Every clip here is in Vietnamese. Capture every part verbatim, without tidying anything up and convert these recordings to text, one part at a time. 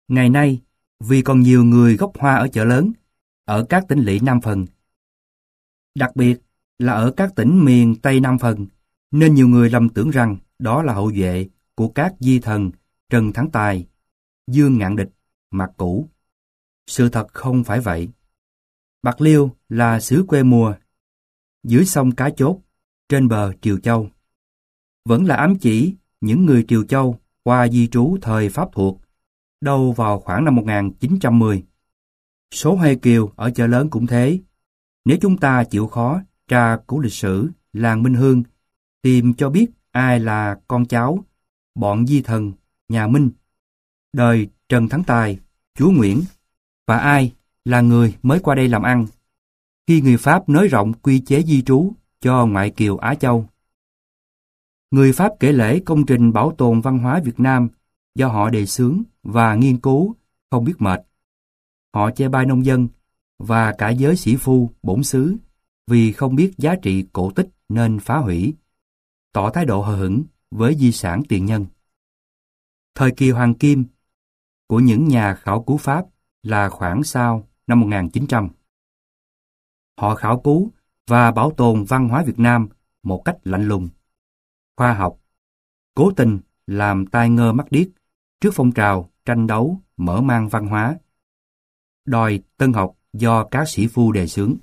Ngày nay, vì còn nhiều người gốc Hoa ở chợ lớn, ở các tỉnh lỵ Nam Phần, đặc biệt là ở các tỉnh miền Tây Nam Phần, nên nhiều người lầm tưởng rằng đó là hậu duệ của các di thần Trần Thắng Tài, Dương Ngạn Địch, Mạc Cũ. Sự thật không phải vậy. Bạc Liêu là xứ quê mùa, dưới sông Cá Chốt, trên bờ Triều Châu. Vẫn là ám chỉ những người Triều Châu qua di trú thời Pháp thuộc, đâu vào khoảng năm một nghìn chín trăm mười. Số Huê Kiều ở chợ lớn cũng thế. Nếu chúng ta chịu khó tra cứu lịch sử làng Minh Hương, tìm cho biết ai là con cháu bọn di thần nhà Minh, đời Trần Thắng Tài, chúa Nguyễn, và ai là người mới qua đây làm ăn khi người Pháp nới rộng quy chế di trú cho ngoại kiều Á Châu. Người Pháp kể lể công trình bảo tồn văn hóa Việt Nam do họ đề xướng và nghiên cứu không biết mệt. Họ chê bai nông dân và cả giới sĩ phu bổn xứ vì không biết giá trị cổ tích nên phá hủy, tỏ thái độ hờ hững với di sản tiền nhân. Thời kỳ hoàng kim của những nhà khảo cứu Pháp là khoảng sau năm một nghìn chín trăm. Họ khảo cứu và bảo tồn văn hóa Việt Nam một cách lạnh lùng, khoa học, cố tình làm tai ngơ mắt điếc trước phong trào tranh đấu mở mang văn hóa, đòi tân học do các sĩ phu đề xướng.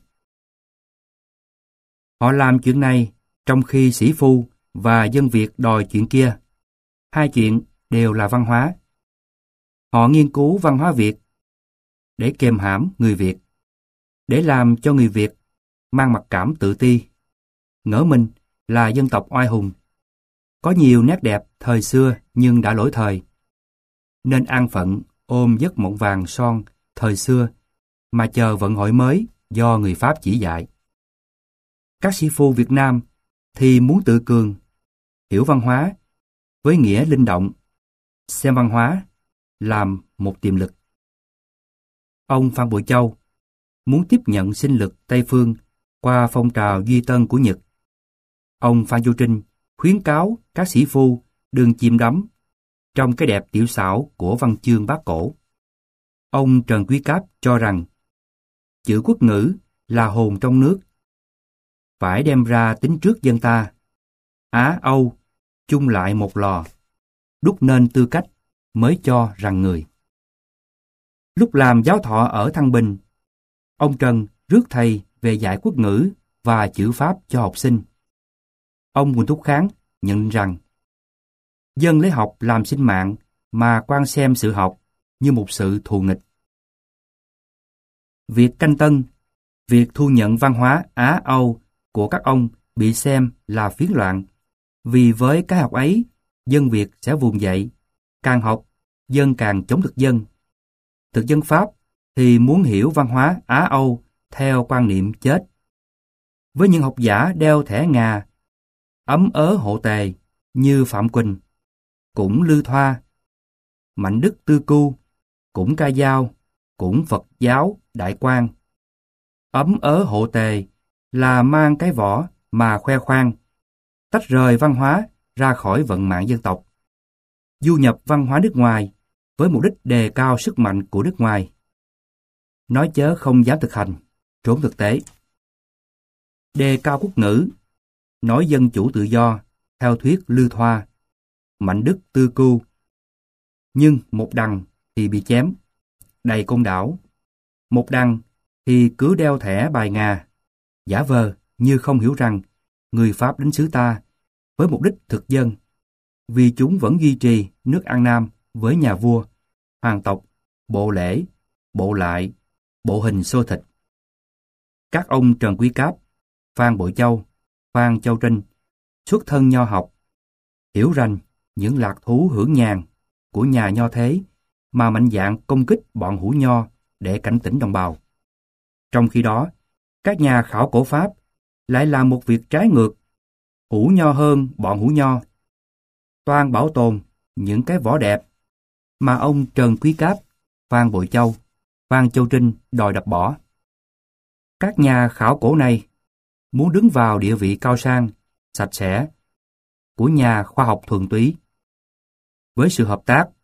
Họ làm chuyện này trong khi sĩ phu và dân Việt đòi chuyện kia. Hai chuyện đều là văn hóa. Họ nghiên cứu văn hóa Việt để kềm hãm người Việt, để làm cho người Việt mang mặc cảm tự ti, ngỡ mình là dân tộc oai hùng, có nhiều nét đẹp thời xưa nhưng đã lỗi thời, nên an phận ôm giấc mộng vàng son thời xưa mà chờ vận hội mới do người Pháp chỉ dạy. Các sĩ phu Việt Nam thì muốn tự cường, hiểu văn hóa với nghĩa linh động, xem văn hóa làm một tiềm lực. Ông Phan Bội Châu muốn tiếp nhận sinh lực Tây phương qua phong trào duy tân của Nhật. Ông Phan Chu Trinh khuyến cáo các sĩ phu đừng chìm đắm trong cái đẹp tiểu xảo của văn chương Bác cổ. Ông Trần Quý Cáp cho rằng chữ quốc ngữ là hồn trong nước, phải đem ra tính trước dân ta. Á Âu chung lại một lò, đúc nên tư cách mới cho rằng người. Lúc làm giáo thọ ở Thăng Bình, ông Trần rước thầy về dạy quốc ngữ và chữ Pháp cho học sinh. Ông Huỳnh Thúc Kháng nhận rằng dân lấy học làm sinh mạng mà quan xem sự học như một sự thù nghịch. Việc canh tân, việc thu nhận văn hóa Á Âu của các ông bị xem là phiến loạn, vì với cái học ấy, dân Việt sẽ vùng dậy, càng học, dân càng chống thực dân. Thực dân Pháp thì muốn hiểu văn hóa Á Âu theo quan niệm chết. Với những học giả đeo thẻ ngà, ấm ớ hộ tề như Phạm Quỳnh, cũng Lư Thoa, Mạnh Đức Tư Cu, cũng Ca Dao, cũng Phật giáo Đại Quang. Ấm ớ hộ tề là mang cái vỏ mà khoe khoang, tách rời văn hóa ra khỏi vận mạng dân tộc, du nhập văn hóa nước ngoài với mục đích đề cao sức mạnh của nước ngoài. Nói chớ không dám thực hành, trốn thực tế. Đề cao quốc ngữ, nói dân chủ tự do, theo thuyết Lư Thoa, Mạnh Đức Tư Cu. Nhưng một đằng thì bị chém, đầy côn đảo. Một đằng thì cứ đeo thẻ bài ngà, giả vờ như không hiểu rằng người Pháp đến xứ ta với mục đích thực dân, vì chúng vẫn duy trì nước An Nam với nhà vua, hoàng tộc, bộ lễ, bộ lại, bộ hình xô thịt. Các ông Trần Quý Cáp, Phan Bội Châu, Phan Châu Trinh, xuất thân nho học, hiểu rành những lạc thú hưởng nhàn của nhà nho thế mà mạnh dạn công kích bọn hủ nho để cảnh tỉnh đồng bào. Trong khi đó, các nhà khảo cổ Pháp lại làm một việc trái ngược, hủ nho hơn bọn hủ nho, toan bảo tồn những cái vỏ đẹp mà ông Trần Quý Cáp, Phan Bội Châu, Phan Châu Trinh đòi đập bỏ. Các nhà khảo cổ này muốn đứng vào địa vị cao sang, sạch sẽ của nhà khoa học thuần túy. Với sự hợp tác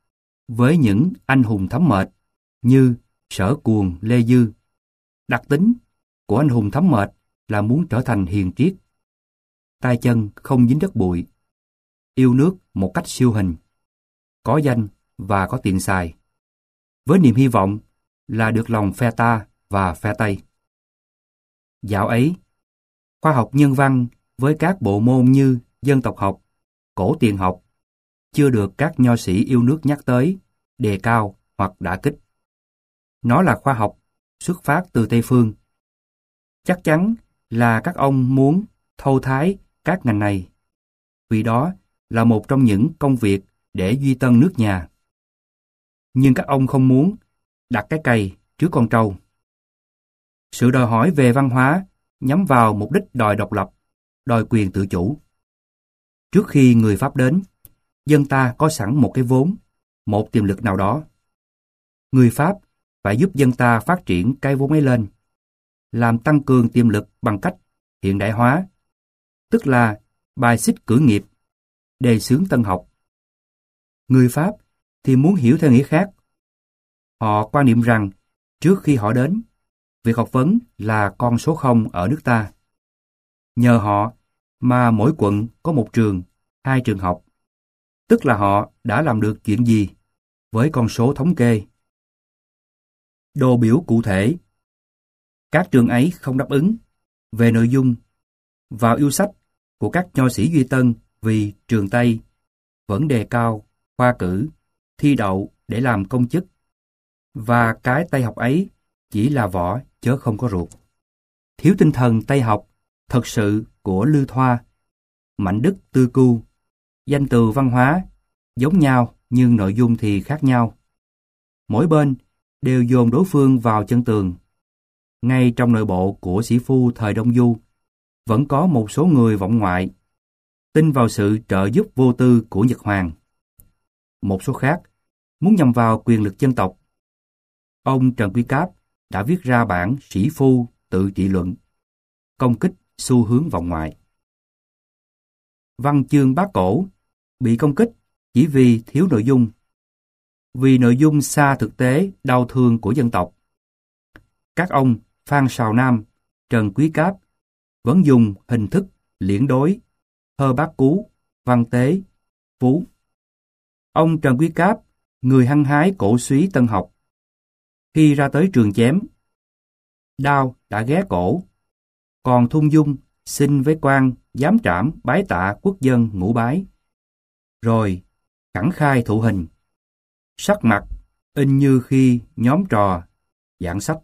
với những anh hùng thấm mệt như Sở Cuồng, Lê Dư. Đặc tính của anh hùng thấm mệt là muốn trở thành hiền triết, tay chân không dính đất bụi, yêu nước một cách siêu hình, có danh và có tiền xài, với niềm hy vọng là được lòng phe ta và phe Tây. Dạo ấy, khoa học nhân văn với các bộ môn như dân tộc học, cổ tiền học chưa được các nho sĩ yêu nước nhắc tới, đề cao hoặc đả kích. Nó là khoa học xuất phát từ Tây Phương. Chắc chắn là các ông muốn thâu thái các ngành này, vì đó là một trong những công việc để duy tân nước nhà. Nhưng các ông không muốn đặt cái cày trước con trâu. Sự đòi hỏi về văn hóa nhắm vào mục đích đòi độc lập, đòi quyền tự chủ. Trước khi người Pháp đến, dân ta có sẵn một cái vốn, một tiềm lực nào đó. Người Pháp phải giúp dân ta phát triển cái vốn ấy lên, làm tăng cường tiềm lực bằng cách hiện đại hóa, tức là bài xích cử nghiệp, đề xướng tân học. Người Pháp thì muốn hiểu theo nghĩa khác. Họ quan niệm rằng trước khi họ đến, việc học vấn là con số không ở nước ta. Nhờ họ mà mỗi quận có một trường, hai trường học, tức là họ đã làm được chuyện gì với con số thống kê. Đồ biểu cụ thể. Các trường ấy không đáp ứng về nội dung vào yêu sách của các nho sĩ Duy Tân, vì trường Tây vẫn đề cao khoa cử, thi đậu để làm công chức, và cái Tây học ấy chỉ là vỏ chớ không có ruột. Thiếu tinh thần Tây học thật sự của Lư Thoa, Mạnh Đức Tư Cu, danh từ văn hóa giống nhau nhưng nội dung thì khác nhau. Mỗi bên đều dồn đối phương vào chân tường. Ngay trong nội bộ của sĩ phu thời Đông Du, vẫn có một số người vọng ngoại, tin vào sự trợ giúp vô tư của Nhật Hoàng. Một số khác muốn nhằm vào quyền lực dân tộc. Ông Trần Quý Cáp đã viết ra bản Sĩ Phu Tự Trị Luận, công kích xu hướng vọng ngoại. Văn chương Bác Cổ bị công kích chỉ vì thiếu nội dung, vì nội dung xa thực tế đau thương của dân tộc. Các ông Phan Sào Nam, Trần Quý Cáp vẫn dùng hình thức liễn đối, thơ bác cú, văn tế, phú. Ông Trần Quý Cáp, người hăng hái cổ súy tân học. Khi ra tới trường chém, đao đã ghé cổ, còn thung dung xin với quan giám trảm bái tạ quốc dân ngũ bái. Rồi khẳng khai thụ hình, sắc mặt in như khi nhóm trò giảng sách.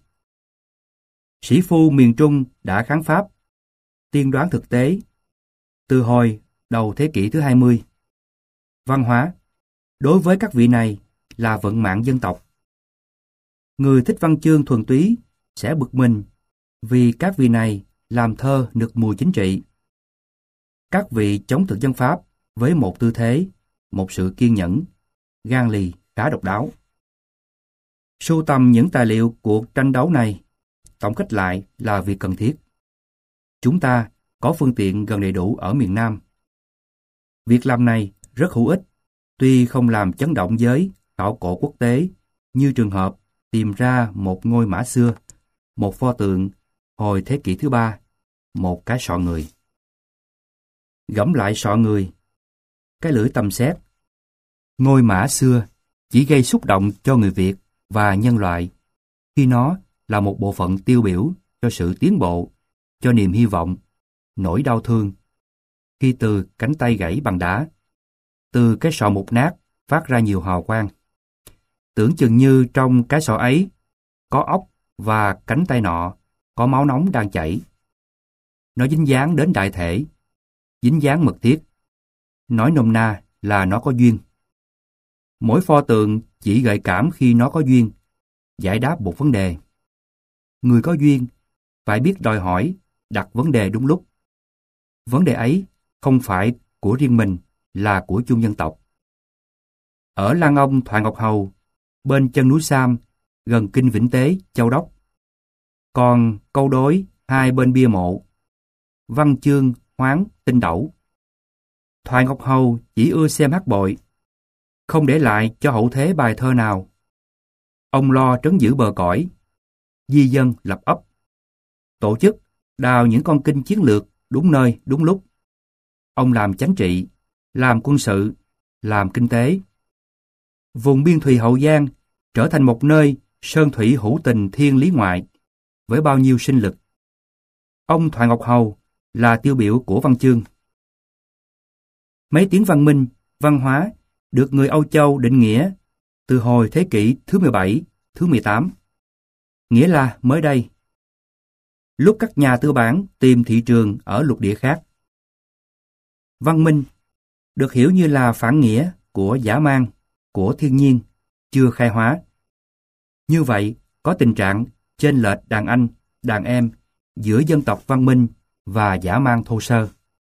Sĩ phu miền Trung đã kháng Pháp, tiên đoán thực tế, từ hồi đầu thế kỷ thứ hai mươi. Văn hóa, đối với các vị này là vận mạng dân tộc. Người thích văn chương thuần túy sẽ bực mình vì các vị này làm thơ nực mùi chính trị. Các vị chống thực dân Pháp với một tư thế, một sự kiên nhẫn, gan lì khá độc đáo. Sưu tầm những tài liệu cuộc tranh đấu này, tổng kết lại là việc cần thiết. Chúng ta có phương tiện gần đầy đủ ở miền Nam. Việc làm này rất hữu ích, tuy không làm chấn động giới khảo cổ quốc tế như trường hợp tìm ra một ngôi mã xưa, một pho tượng hồi thế kỷ thứ ba, một cái sọ người. Gẫm lại sọ người, cái lưỡi tầm xét. Ngôi mã xưa chỉ gây xúc động cho người Việt và nhân loại khi nó là một bộ phận tiêu biểu cho sự tiến bộ, cho niềm hy vọng, nỗi đau thương. Khi từ cánh tay gãy bằng đá, từ cái sọ mục nát phát ra nhiều hào quang. Tưởng chừng như trong cái sọ ấy có ốc và cánh tay nọ có máu nóng đang chảy. Nó dính dáng đến đại thể, dính dáng mật thiết. Nói nôm na là nó có duyên. Mỗi pho tượng chỉ gợi cảm khi nó có duyên, giải đáp một vấn đề. Người có duyên phải biết đòi hỏi, đặt vấn đề đúng lúc. Vấn đề ấy không phải của riêng mình, là của chung dân tộc. Ở Lăng Ông Thoại Ngọc Hầu, bên chân núi Sam, gần kinh Vĩnh Tế, Châu Đốc, còn câu đối hai bên bia mộ, văn chương hoáng tinh đẩu. Thoại Ngọc Hầu chỉ ưa xem hát bội, không để lại cho hậu thế bài thơ nào. Ông lo trấn giữ bờ cõi, di dân lập ấp, tổ chức, đào những con kinh chiến lược đúng nơi, đúng lúc. Ông làm chánh trị, làm quân sự, làm kinh tế. Vùng biên thùy Hậu Giang trở thành một nơi sơn thủy hữu tình thiên lý ngoại, với bao nhiêu sinh lực. Ông Thoại Ngọc Hầu là tiêu biểu của văn chương. Mấy tiếng văn minh, văn hóa được người Âu Châu định nghĩa từ hồi thế kỷ thứ mười bảy, thứ mười tám. Nghĩa là mới đây, lúc các nhà tư bản tìm thị trường ở lục địa khác. Văn minh được hiểu như là phản nghĩa của dã man, của thiên nhiên, chưa khai hóa. Như vậy, có tình trạng chênh lệch đàn anh, đàn em giữa dân tộc văn minh và dã man thô sơ.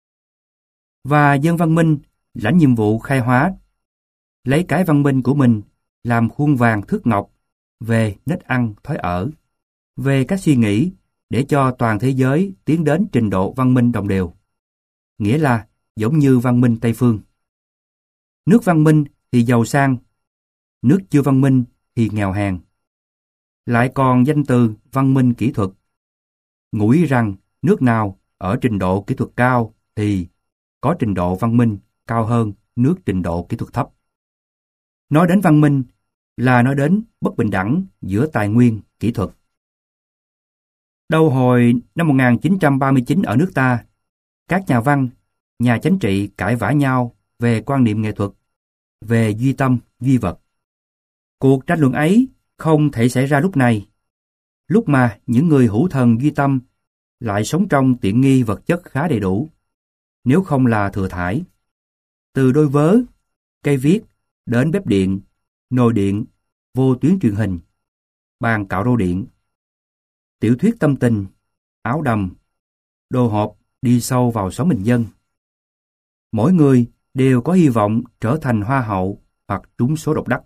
Và dân văn minh lãnh nhiệm vụ khai hóa, lấy cái văn minh của mình làm khuôn vàng thước ngọc về nết ăn thói ở, về các suy nghĩ để cho toàn thế giới tiến đến trình độ văn minh đồng đều. Nghĩa là giống như văn minh Tây Phương. Nước văn minh thì giàu sang, nước chưa văn minh thì nghèo hèn. Lại còn danh từ văn minh kỹ thuật, ngụ ý rằng nước nào ở trình độ kỹ thuật cao thì có trình độ văn minh cao hơn nước trình độ kỹ thuật thấp. Nói đến văn minh là nói đến bất bình đẳng giữa tài nguyên, kỹ thuật. Đầu hồi năm một nghìn chín trăm ba mươi chín ở nước ta, các nhà văn, nhà chính trị cãi vã nhau về quan niệm nghệ thuật, về duy tâm, duy vật. Cuộc tranh luận ấy không thể xảy ra lúc này, lúc mà những người hữu thần duy tâm lại sống trong tiện nghi vật chất khá đầy đủ, nếu không là thừa thãi. Từ đôi vớ, cây viết, đến bếp điện, nồi điện, vô tuyến truyền hình, bàn cạo rô điện, tiểu thuyết tâm tình, áo đầm, đồ hộp đi sâu vào sống bình dân. Mỗi người đều có hy vọng trở thành hoa hậu hoặc trúng số độc đắc.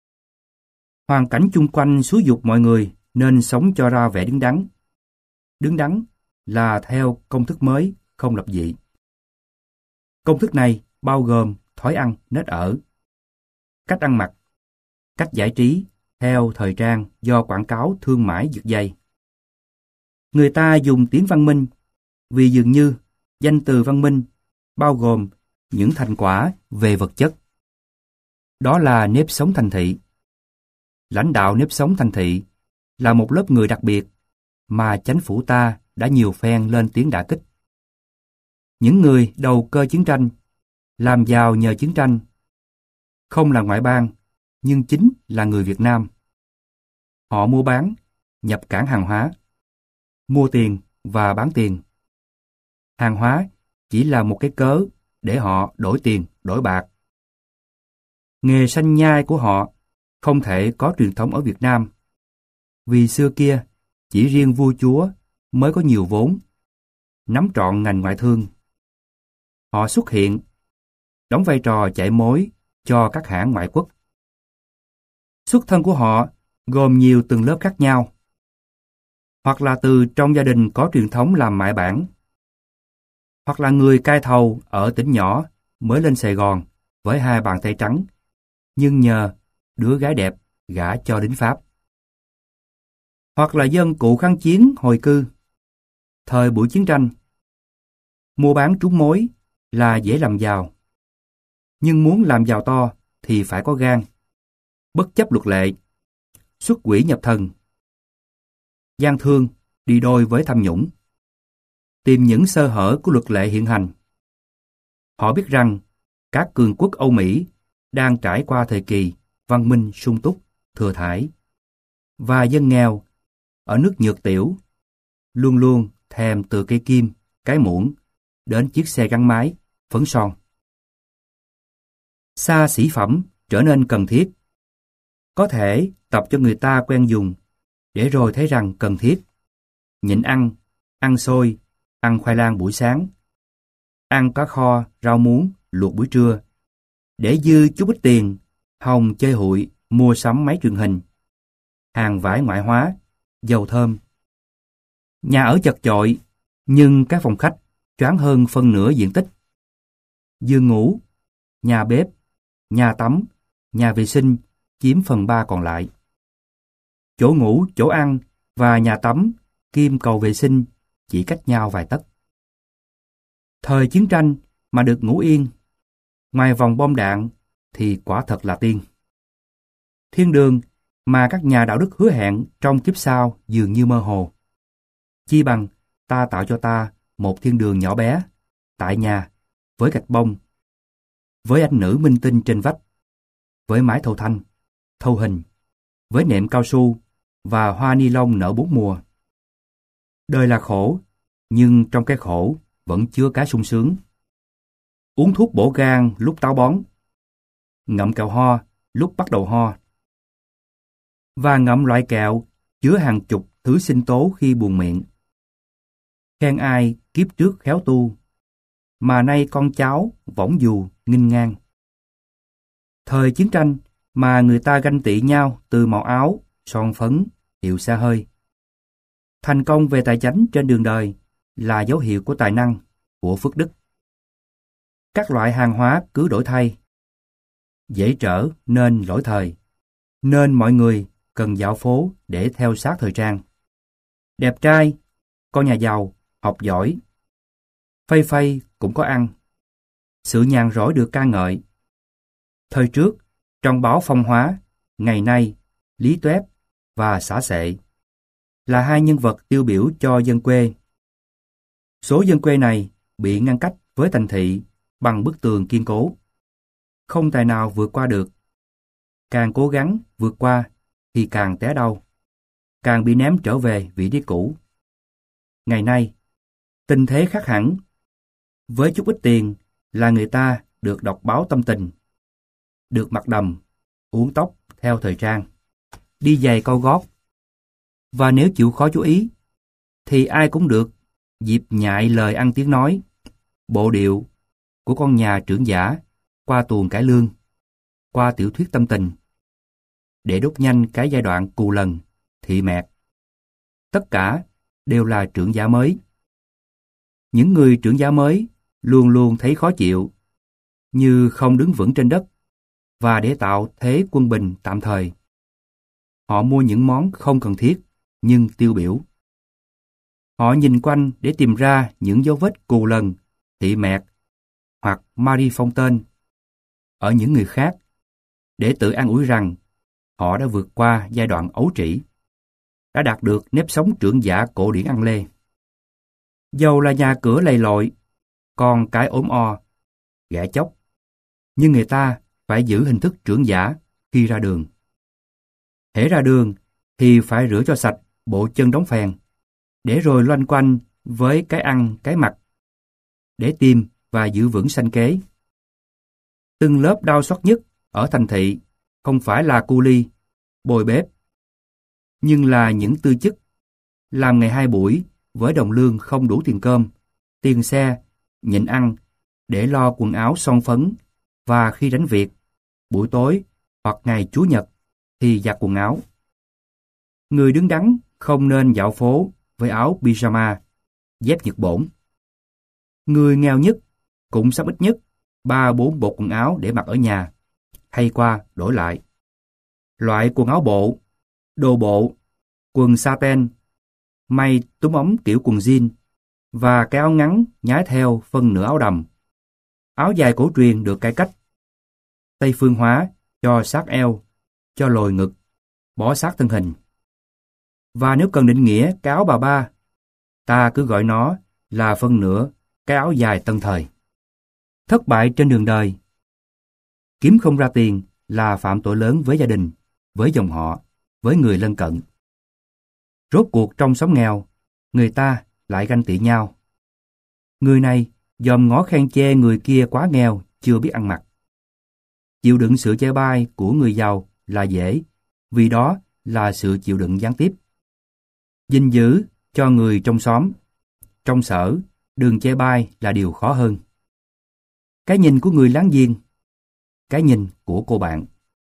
Hoàn cảnh chung quanh xúi giục mọi người nên sống cho ra vẻ đứng đắn. Đứng đắn là theo công thức mới, không lập dị. Công thức này bao gồm thói ăn, nết ở, cách ăn mặc, cách giải trí theo thời trang do quảng cáo thương mại giật dây. Người ta dùng tiếng văn minh vì dường như danh từ văn minh bao gồm những thành quả về vật chất. Đó là nếp sống thành thị. Lãnh đạo nếp sống thành thị là một lớp người đặc biệt mà chính phủ ta đã nhiều phen lên tiếng đả kích. Những người đầu cơ chiến tranh, làm giàu nhờ chiến tranh, không là ngoại bang, nhưng chính là người Việt Nam. Họ mua bán, nhập cảng hàng hóa, mua tiền và bán tiền. Hàng hóa chỉ là một cái cớ để họ đổi tiền, đổi bạc. Nghề sanh nhai của họ không thể có truyền thống ở Việt Nam, vì xưa kia chỉ riêng vua chúa mới có nhiều vốn, nắm trọn ngành ngoại thương. Họ xuất hiện, đóng vai trò chạy mối cho các hãng ngoại quốc. Xuất thân của họ gồm nhiều tầng lớp khác nhau, hoặc là từ trong gia đình có truyền thống làm mại bản, hoặc là người cai thầu ở tỉnh nhỏ mới lên Sài Gòn với hai bàn tay trắng, nhưng nhờ đứa gái đẹp gả cho lính Pháp. Hoặc là dân cựu kháng chiến hồi cư, thời buổi chiến tranh. Mua bán trúng mối là dễ làm giàu, nhưng muốn làm giàu to thì phải có gan, bất chấp luật lệ, xuất quỷ nhập thần. Gian thương đi đôi với tham nhũng, tìm những sơ hở của luật lệ hiện hành. Họ biết rằng các cường quốc Âu Mỹ đang trải qua thời kỳ văn minh sung túc, thừa thãi, và dân nghèo ở nước nhược tiểu luôn luôn thèm từ cây kim, cái muỗng đến chiếc xe gắn máy, phấn son. Xa xỉ phẩm trở nên cần thiết. Có thể tập cho người ta quen dùng, để rồi thấy rằng cần thiết. Nhịn ăn, ăn xôi, ăn khoai lang buổi sáng, ăn cá kho, rau muống, luộc buổi trưa, để dư chút ít tiền, hòng chơi hụi, mua sắm máy truyền hình, hàng vải ngoại hóa, dầu thơm. Nhà ở chật chội, nhưng các phòng khách choáng hơn phân nửa diện tích. Giường ngủ, nhà bếp, nhà tắm nhà vệ sinh chiếm phần ba còn lại. Chỗ ngủ, chỗ ăn và nhà tắm kim cầu vệ sinh chỉ cách nhau vài tấc. Thời chiến tranh mà được ngủ yên, ngoài vòng bom đạn thì quả thật là tiên. Thiên đường mà các nhà đạo đức hứa hẹn trong kiếp sau dường như mơ hồ. Chi bằng ta tạo cho ta một thiên đường nhỏ bé, tại nhà, với gạch bông, với anh nữ minh tinh trên vách, với mái thâu thanh, thâu hình, với nệm cao su và hoa ni lông nở bốn mùa. Đời là khổ, nhưng trong cái khổ vẫn chứa cái sung sướng. Uống thuốc bổ gan lúc táo bón, ngậm kẹo ho lúc bắt đầu ho, và ngậm loại kẹo chứa hàng chục thứ sinh tố khi buồn miệng. Khen ai kiếp trước khéo tu, mà nay con cháu võng dù nghinh ngang. Thời chiến tranh mà người ta ganh tị nhau từ màu áo, son phấn, hiệu xe hơi. Thành công về tài chánh trên đường đời là dấu hiệu của tài năng, của phước đức. Các loại hàng hóa cứ đổi thay. Dễ trở nên lỗi thời, nên mọi người cần dạo phố để theo sát thời trang. Đẹp trai, con nhà giàu, học giỏi. Phây phây cũng có ăn. Sự nhàn rỗi được ca ngợi. Thời trước, trong báo Phong Hóa, ngày nay, Lý Tuét và Xả Xệ là hai nhân vật tiêu biểu cho dân quê. Số dân quê này bị ngăn cách với thành thị bằng bức tường kiên cố. Không tài nào vượt qua được. Càng cố gắng vượt qua thì càng té đau, càng bị ném trở về vị trí cũ. Ngày nay, tình thế khác hẳn. Với chút ít tiền là người ta được đọc báo tâm tình, được mặc đầm, uốn tóc theo thời trang, đi giày cao gót. Và nếu chịu khó chú ý, thì ai cũng được dịp nhại lời ăn tiếng nói, bộ điệu của con nhà trưởng giả qua tuồng cải lương, qua tiểu thuyết tâm tình, để đốt nhanh cái giai đoạn cù lần, thị mẹt. Tất cả đều là trưởng giả mới. Những người trưởng giả mới luôn luôn thấy khó chịu, như không đứng vững trên đất, và để tạo thế quân bình tạm thời, họ mua những món không cần thiết nhưng tiêu biểu. Họ nhìn quanh để tìm ra những dấu vết cù lần, thị mẹt hoặc Marie Fontaine ở những người khác, để tự an ủi rằng họ đã vượt qua giai đoạn ấu trĩ, đã đạt được nếp sống trưởng giả cổ điển ăn lê. Dầu là nhà cửa lầy lội, con cái ốm o, ghẻ chóc, nhưng người ta phải giữ hình thức trưởng giả khi ra đường. Hễ ra đường thì phải rửa cho sạch bộ chân đóng phèn, để rồi loanh quanh với cái ăn cái mặc, để tìm và giữ vững sanh kế. Từng lớp đau xót nhất ở thành thị không phải là cu li, bồi bếp, nhưng là những tư chức làm ngày hai buổi với đồng lương không đủ tiền cơm, tiền xe, nhịn ăn để lo quần áo son phấn, và khi đánh việc, buổi tối hoặc ngày Chủ nhật thì giặt quần áo. Người đứng đắn không nên dạo phố với áo pyjama, dép nhật bổn. Người nghèo nhất cũng sắm ít nhất ba bốn bộ quần áo để mặc ở nhà, thay qua đổi lại. Loại quần áo bộ, đồ bộ, quần satin, may túm ống kiểu quần jean, và cái áo ngắn nhái theo phân nửa áo đầm. Áo dài cổ truyền được cải cách, Tây phương hóa cho sát eo, cho lồi ngực, bó sát thân hình. Và nếu cần định nghĩa cái áo bà ba, ta cứ gọi nó là phân nửa cái áo dài tân thời. Thất bại trên đường đời. Kiếm không ra tiền là phạm tội lớn với gia đình, với dòng họ, với người lân cận. Rốt cuộc trong xóm nghèo, người ta lại ganh tị nhau. Người này dòm ngó khen chê người kia quá nghèo, chưa biết ăn mặc. Chịu đựng sự chê bai của người giàu là dễ, vì đó là sự chịu đựng gián tiếp. Gìn giữ cho người trong xóm, trong sở, đừng chê bai là điều khó hơn. Cái nhìn của người láng giềng, cái nhìn của cô bạn.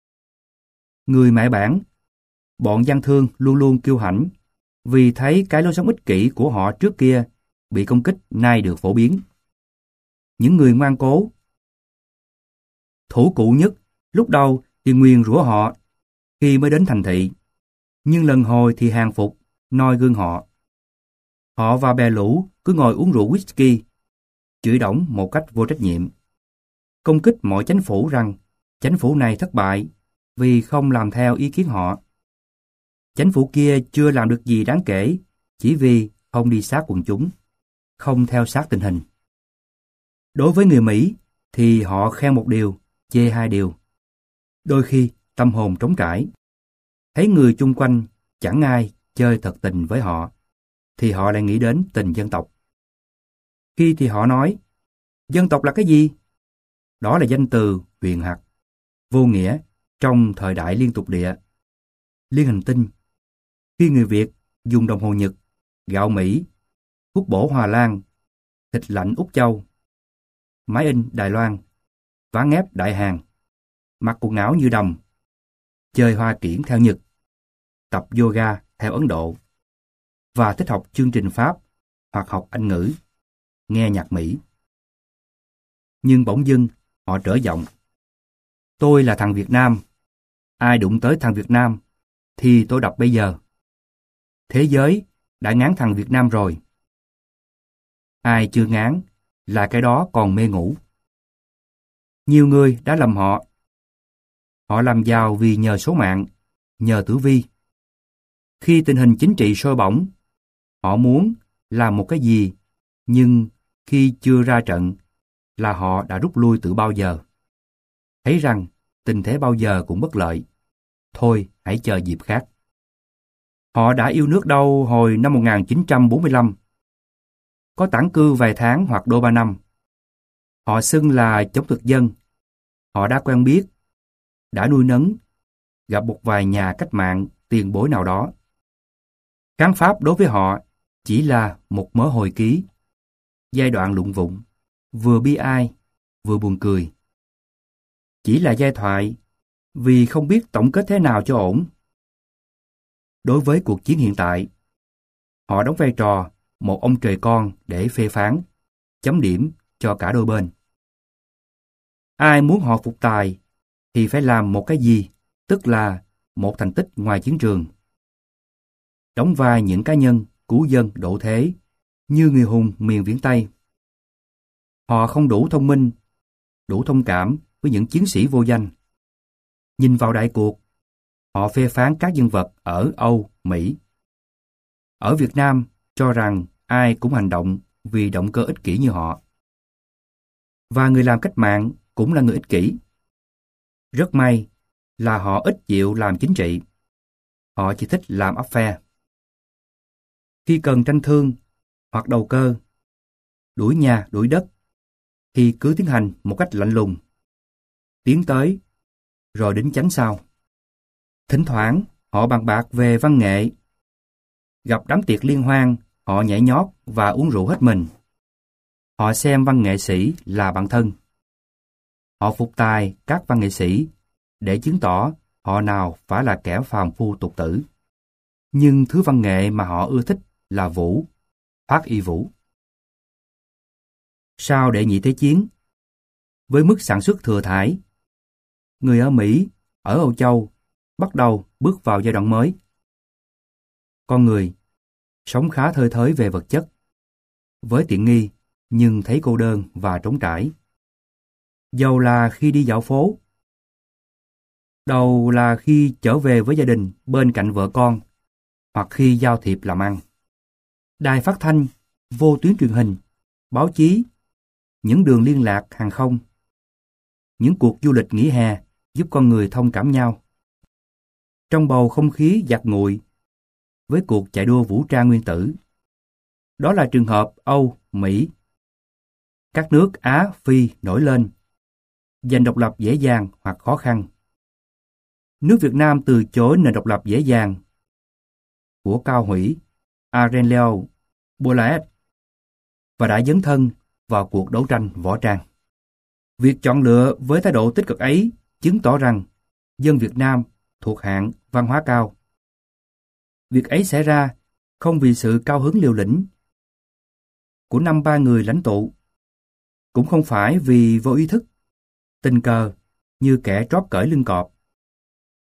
Người mẹ bản, bọn gian thương luôn luôn kiêu hãnh, vì thấy cái lối sống ích kỷ của họ trước kia bị công kích nay được phổ biến. Những người ngoan cố, thủ cụ nhất, lúc đầu thì nguyền rủa họ khi mới đến thành thị, nhưng lần hồi thì hàng phục, noi gương họ. Họ và bè lũ cứ ngồi uống rượu whisky, chửi đổng một cách vô trách nhiệm, công kích mọi chính phủ rằng chính phủ này thất bại vì không làm theo ý kiến họ. Chính phủ kia chưa làm được gì đáng kể chỉ vì không đi sát quần chúng, không theo sát tình hình. Đối với người Mỹ thì họ khen một điều, chê hai điều. Đôi khi tâm hồn trống trải. Thấy người chung quanh chẳng ai chơi thật tình với họ, thì họ lại nghĩ đến tình dân tộc. Khi thì họ nói, dân tộc là cái gì? Đó là danh từ huyền hặc, vô nghĩa trong thời đại liên tục địa, liên hành tinh. Khi người Việt dùng đồng hồ Nhật, gạo Mỹ, thuốc bổ Hòa Lan, thịt lạnh Úc Châu, máy in Đài Loan, ván ép Đại Hàn, mặc quần áo như đầm, chơi hoa kiển theo Nhật, tập yoga theo Ấn Độ, và thích học chương trình Pháp hoặc học Anh ngữ, nghe nhạc Mỹ. Nhưng bỗng dưng họ trở giọng. Tôi là thằng Việt Nam. Ai đụng tới thằng Việt Nam thì tôi đập bây giờ. Thế giới đã ngán thằng Việt Nam rồi. Ai chưa ngán là cái đó còn mê ngủ. Nhiều người đã lầm họ. Họ làm giàu vì nhờ số mạng, nhờ tử vi. Khi tình hình chính trị sôi bỏng, họ muốn làm một cái gì, nhưng khi chưa ra trận là họ đã rút lui từ bao giờ. Thấy rằng tình thế bao giờ cũng bất lợi. Thôi hãy chờ dịp khác. Họ đã yêu nước đâu hồi năm một nghìn chín trăm bốn mươi lăm. Có tản cư vài tháng hoặc đôi ba năm. Họ xưng là chống thực dân. Họ đã quen biết, đã nuôi nấng, gặp một vài nhà cách mạng tiền bối nào đó. Kháng Pháp đối với họ chỉ là một mớ hồi ký, giai đoạn lụng vụng, vừa bi ai, vừa buồn cười. Chỉ là giai thoại, vì không biết tổng kết thế nào cho ổn. Đối với cuộc chiến hiện tại, họ đóng vai trò một ông trời con để phê phán, chấm điểm cho cả đôi bên. Ai muốn họ phục tài thì phải làm một cái gì, tức là một thành tích ngoài chiến trường. Đóng vai những cá nhân cứu dân độ thế như người hùng miền Viễn Tây. Họ không đủ thông minh, đủ thông cảm với những chiến sĩ vô danh. Nhìn vào đại cuộc, họ phê phán các nhân vật ở Âu, Mỹ. Ở Việt Nam cho rằng ai cũng hành động vì động cơ ích kỷ như họ. Và người làm cách mạng cũng là người ích kỷ. Rất may là họ ít chịu làm chính trị. Họ chỉ thích làm ấp phe. Khi cần tranh thương hoặc đầu cơ, đuổi nhà đuổi đất, thì cứ tiến hành một cách lạnh lùng. Tiến tới, rồi đính chánh sau. Thỉnh thoảng họ bàn bạc về văn nghệ. Gặp đám tiệc liên hoan, họ nhảy nhót và uống rượu hết mình. Họ xem văn nghệ sĩ là bạn thân. Họ phục tài các văn nghệ sĩ để chứng tỏ họ nào phải là kẻ phàm phu tục tử. Nhưng thứ văn nghệ mà họ ưa thích là vũ, Hoắc Y Vũ. Sau Đệ Nhị Thế Chiến, với mức sản xuất thừa thải, người ở Mỹ, ở Âu Châu bắt đầu bước vào giai đoạn mới. Con người sống khá thơi thới về vật chất, với tiện nghi nhưng thấy cô đơn và trống trải. Dầu là khi đi dạo phố, đầu là khi trở về với gia đình bên cạnh vợ con, hoặc khi giao thiệp làm ăn. Đài phát thanh, vô tuyến truyền hình, báo chí, những đường liên lạc hàng không, những cuộc du lịch nghỉ hè giúp con người thông cảm nhau. Trong bầu không khí giặt nguội, với cuộc chạy đua vũ trang nguyên tử. Đó là trường hợp Âu, Mỹ. Các nước Á, Phi nổi lên, giành độc lập dễ dàng hoặc khó khăn. Nước Việt Nam từ chối nền độc lập dễ dàng của Cao Hủy, Aurelio Bulaet và đã dấn thân vào cuộc đấu tranh võ trang. Việc chọn lựa với thái độ tích cực ấy chứng tỏ rằng dân Việt Nam thuộc hạng văn hóa cao. Việc ấy xảy ra không vì sự cao hứng liều lĩnh của năm ba người lãnh tụ, cũng không phải vì vô ý thức, tình cờ như kẻ trót cởi lưng cọp.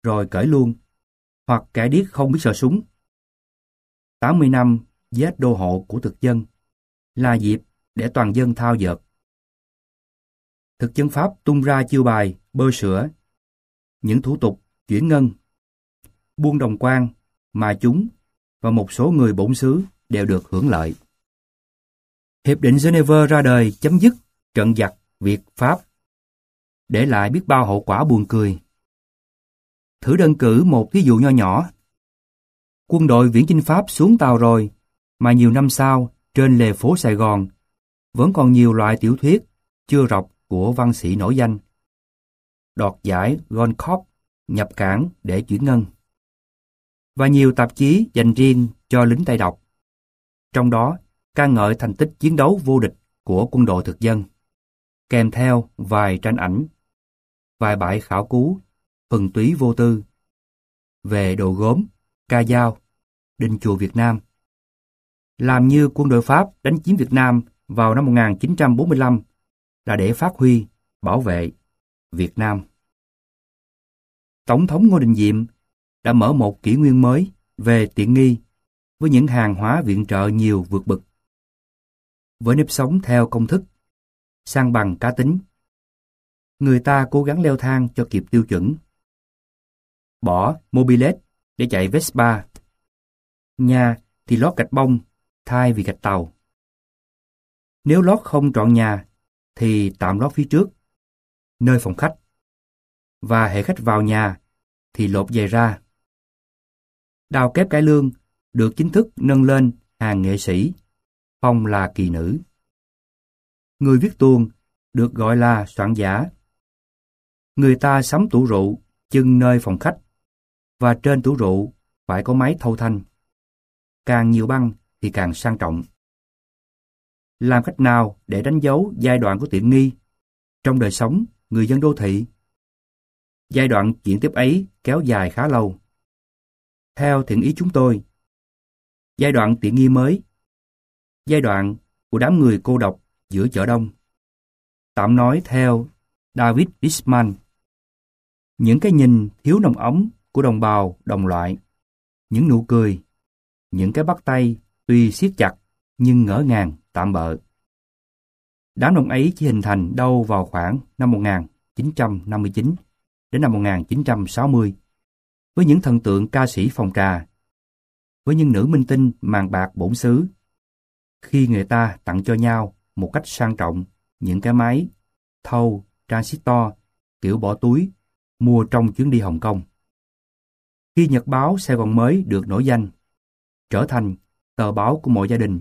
rồi cởi luôn, hoặc kẻ điếc không biết sợ súng. tám mươi năm vết đô hộ của thực dân là dịp để toàn dân thao dợt. Thực dân Pháp tung ra chiêu bài bơ sữa, những thủ tục chuyển ngân, buôn đồng quan mà chúng và một số người bổn xứ đều được hưởng lợi. Hiệp định Geneva ra đời chấm dứt trận giặc Việt-Pháp, để lại biết bao hậu quả buồn cười. Thử đơn cử một ví dụ nho nhỏ. Quân đội viễn chinh Pháp xuống Tàu rồi, mà nhiều năm sau, trên lề phố Sài Gòn, vẫn còn nhiều loại tiểu thuyết chưa đọc của văn sĩ nổi danh. Đoạt giải Goncourt nhập cảng để chuyển ngân. Và nhiều tạp chí dành riêng cho lính Tây đọc. Trong đó, ca ngợi thành tích chiến đấu vô địch của quân đội thực dân, kèm theo vài tranh ảnh, vài bài khảo cứu, phần túy vô tư, về đồ gốm, ca dao, đình chùa Việt Nam. Làm như quân đội Pháp đánh chiếm Việt Nam vào năm một nghìn chín trăm bốn mươi lăm là để phát huy, bảo vệ Việt Nam. Tổng thống Ngô Đình Diệm đã mở một kỷ nguyên mới về tiện nghi với những hàng hóa viện trợ nhiều vượt bậc. Với nếp sống theo công thức, sang bằng cá tính, người ta cố gắng leo thang cho kịp tiêu chuẩn. Bỏ mobilet để chạy Vespa. Nhà thì lót gạch bông thay vì gạch tàu. Nếu lót không trọn nhà thì tạm lót phía trước, nơi phòng khách. Và hệ khách vào nhà thì lột giày ra. Đào kép cải lương được chính thức nâng lên hàng nghệ sĩ, phong là kỳ nữ. Người viết tuồng được gọi là soạn giả. Người ta sắm tủ rượu chưng nơi phòng khách, và trên tủ rượu phải có máy thâu thanh. Càng nhiều băng thì càng sang trọng. Làm cách nào để đánh dấu giai đoạn của tiện nghi trong đời sống người dân đô thị? Giai đoạn chuyển tiếp ấy kéo dài khá lâu. Theo thiện ý chúng tôi, giai đoạn tiện nghi mới, giai đoạn của đám người cô độc giữa chợ đông. Tạm nói theo David Disman, những cái nhìn thiếu nồng ấm của đồng bào đồng loại, những nụ cười, những cái bắt tay tuy siết chặt nhưng ngỡ ngàng tạm bợ. Đám đông ấy chỉ hình thành đâu vào khoảng năm một nghìn chín trăm năm mươi chín đến năm một nghìn chín trăm sáu mươi, với những thần tượng ca sĩ phòng trà, với những nữ minh tinh màn bạc bổn xứ, khi người ta tặng cho nhau một cách sang trọng những cái máy thâu transistor kiểu bỏ túi mua trong chuyến đi Hồng Kông. Khi nhật báo Sài Gòn Mới được nổi danh, trở thành tờ báo của mọi gia đình.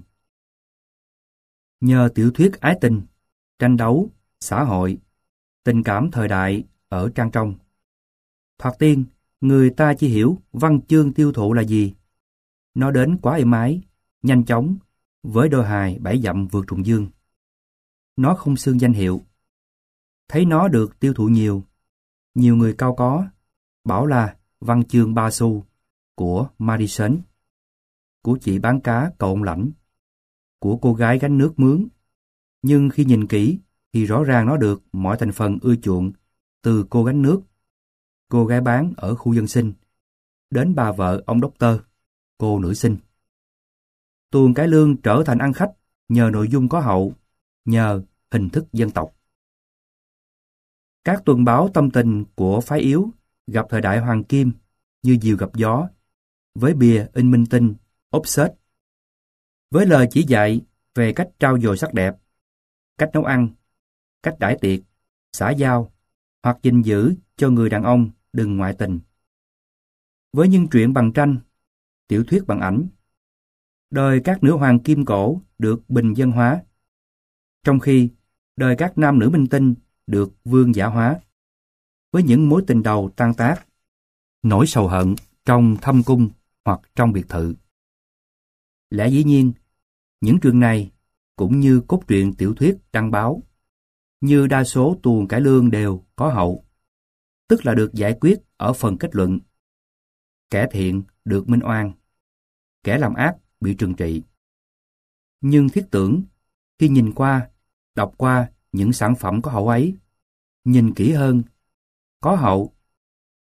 Nhờ tiểu thuyết ái tình, tranh đấu, xã hội, tình cảm thời đại ở trang trong. Thoạt tiên, người ta chỉ hiểu văn chương tiêu thụ là gì. Nó đến quá êm ái, nhanh chóng, với đôi hài bảy dặm vượt trùng dương. Nó không xương danh hiệu. Thấy nó được tiêu thụ nhiều, nhiều người cao có, bảo là văn chương ba xu của Madison, của chị bán cá cầu ông lãnh, của cô gái gánh nước mướn. Nhưng khi nhìn kỹ thì rõ ràng nó được mọi thành phần ưa chuộng, từ cô gánh nước, cô gái bán ở khu dân sinh, đến bà vợ ông đốc tơ, cô nữ sinh. Tuồng cải lương trở thành ăn khách nhờ nội dung có hậu, nhờ hình thức dân tộc. Các tuần báo tâm tình của phái yếu gặp thời đại hoàng kim như diều gặp gió, với bìa in minh tinh, offset, với lời chỉ dạy về cách trau dồi sắc đẹp, cách nấu ăn, cách đãi tiệc, xã giao, hoặc gìn giữ cho người đàn ông đừng ngoại tình. Với những truyện bằng tranh, tiểu thuyết bằng ảnh, đời các nữ hoàng kim cổ được bình dân hóa, trong khi đời các nam nữ minh tinh được vương giả hóa, với những mối tình đầu tan tác, nỗi sầu hận trong thâm cung hoặc trong biệt thự. Lẽ dĩ nhiên, những truyện này cũng như cốt truyện tiểu thuyết đăng báo, như đa số tuồng cải lương đều có hậu, tức là được giải quyết ở phần kết luận. Kẻ thiện được minh oan, kẻ làm ác bị trừng trị. Nhưng thiết tưởng, khi nhìn qua, đọc qua những sản phẩm có hậu ấy, nhìn kỹ hơn, có hậu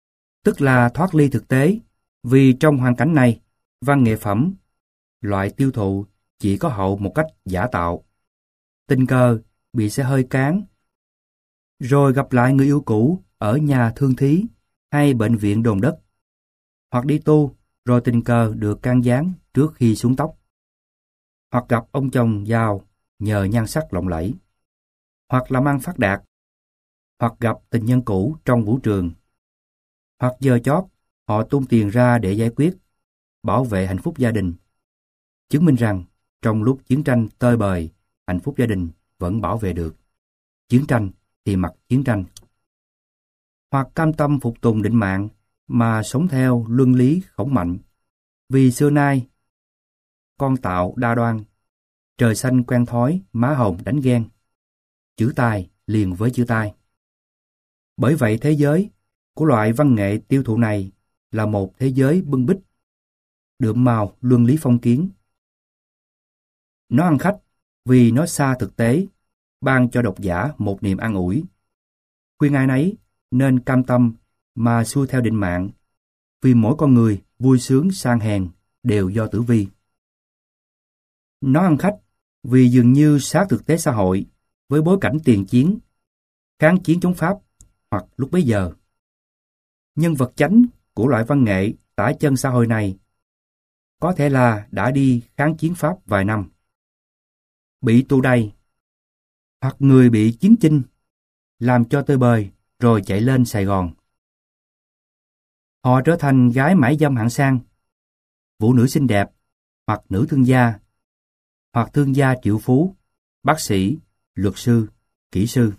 tức là thoát ly thực tế, vì trong hoàn cảnh này, văn nghệ phẩm, loại tiêu thụ chỉ có hậu một cách giả tạo. Tình cờ bị xe hơi cán, rồi gặp lại người yêu cũ ở nhà thương thí hay bệnh viện đồn đất, hoặc đi tu rồi tình cờ được can gián trước khi xuống tóc, hoặc gặp ông chồng giàu nhờ nhan sắc lộng lẫy, hoặc làm ăn phát đạt, hoặc gặp tình nhân cũ trong vũ trường, hoặc giờ chót họ tung tiền ra để giải quyết, bảo vệ hạnh phúc gia đình, chứng minh rằng trong lúc chiến tranh tơi bời, hạnh phúc gia đình vẫn bảo vệ được. Chiến tranh thì mặc chiến tranh. Hoặc cam tâm phục tùng định mạng mà sống theo luân lý khổng mạnh, vì xưa nay con tạo đa đoan, trời xanh quen thói, má hồng đánh ghen, chữ tài liền với chữ tài. Bởi vậy thế giới của loại văn nghệ tiêu thụ này là một thế giới bưng bít, đượm màu luân lý phong kiến. Nó ăn khách vì nó xa thực tế, ban cho độc giả một niềm an ủi. Khuyên ai nấy nên cam tâm mà xuôi theo định mạng, vì mỗi con người vui sướng sang hèn đều do tử vi. Nó ăn khách vì dường như sát thực tế xã hội với bối cảnh tiền chiến, kháng chiến chống Pháp hoặc lúc bấy giờ. Nhân vật chánh của loại văn nghệ tả chân xã hội này có thể là đã đi kháng chiến Pháp vài năm, bị tù đày, hoặc người bị chiến chinh làm cho tơi bời rồi chạy lên Sài Gòn. Họ trở thành gái mãi dâm hạng sang, phụ nữ xinh đẹp, hoặc nữ thương gia, hoặc thương gia triệu phú, bác sĩ, luật sư, kỹ sư.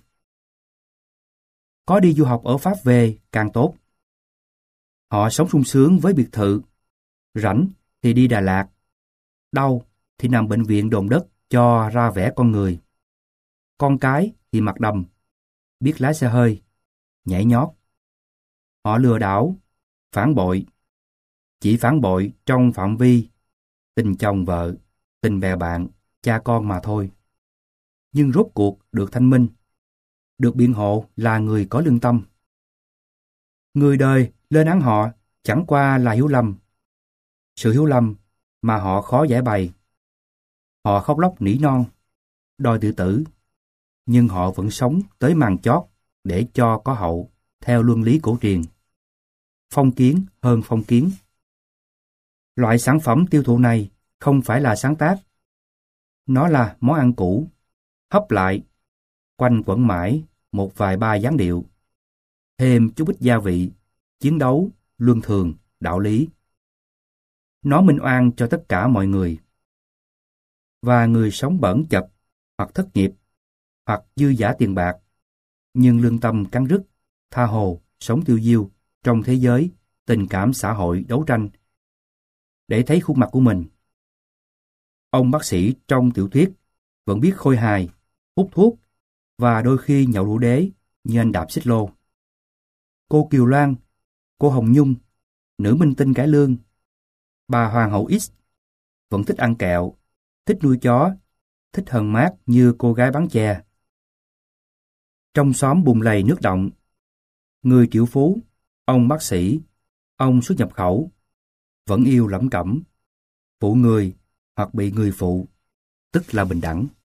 Có đi du học ở Pháp về càng tốt. Họ sống sung sướng với biệt thự, rảnh thì đi Đà Lạt, đau thì nằm bệnh viện đồn đất cho ra vẻ con người. Con cái thì mặc đầm, biết lái xe hơi, nhảy nhót. Họ lừa đảo, phản bội, chỉ phản bội trong phạm vi tình chồng vợ, tình bè bạn, cha con mà thôi. Nhưng rốt cuộc được thanh minh, được biện hộ là người có lương tâm. Người đời lên án họ chẳng qua là hiểu lầm. Sự hiểu lầm mà họ khó giải bày. Họ khóc lóc nỉ non, đòi tự tử, nhưng họ vẫn sống tới màn chót để cho có hậu theo luân lý cổ truyền. Phong kiến hơn phong kiến. Loại sản phẩm tiêu thụ này không phải là sáng tác. Nó là món ăn cũ, hấp lại, quanh quẩn mãi một vài ba dáng điệu, thêm chút ít gia vị, chiến đấu, luân thường, đạo lý. Nó minh oan cho tất cả mọi người. Và người sống bẩn chật, hoặc thất nghiệp, hoặc dư dả tiền bạc, nhưng lương tâm cắn rứt, tha hồ, sống tiêu diêu trong thế giới tình cảm xã hội đấu tranh để thấy khuôn mặt của mình. Ông bác sĩ trong tiểu thuyết vẫn biết khôi hài, hút thuốc và đôi khi nhậu rượu đế như anh đạp xích lô. Cô Kiều Loan, cô Hồng Nhung, nữ minh tinh cải lương, bà Hoàng hậu X vẫn thích ăn kẹo, thích nuôi chó, thích hờn mát như cô gái bán chè. Trong xóm bùn lầy nước động, người triệu phú, ông bác sĩ, ông xuất nhập khẩu vẫn yêu lẩm cẩm, phụ người hoặc bị người phụ, tức là bình đẳng.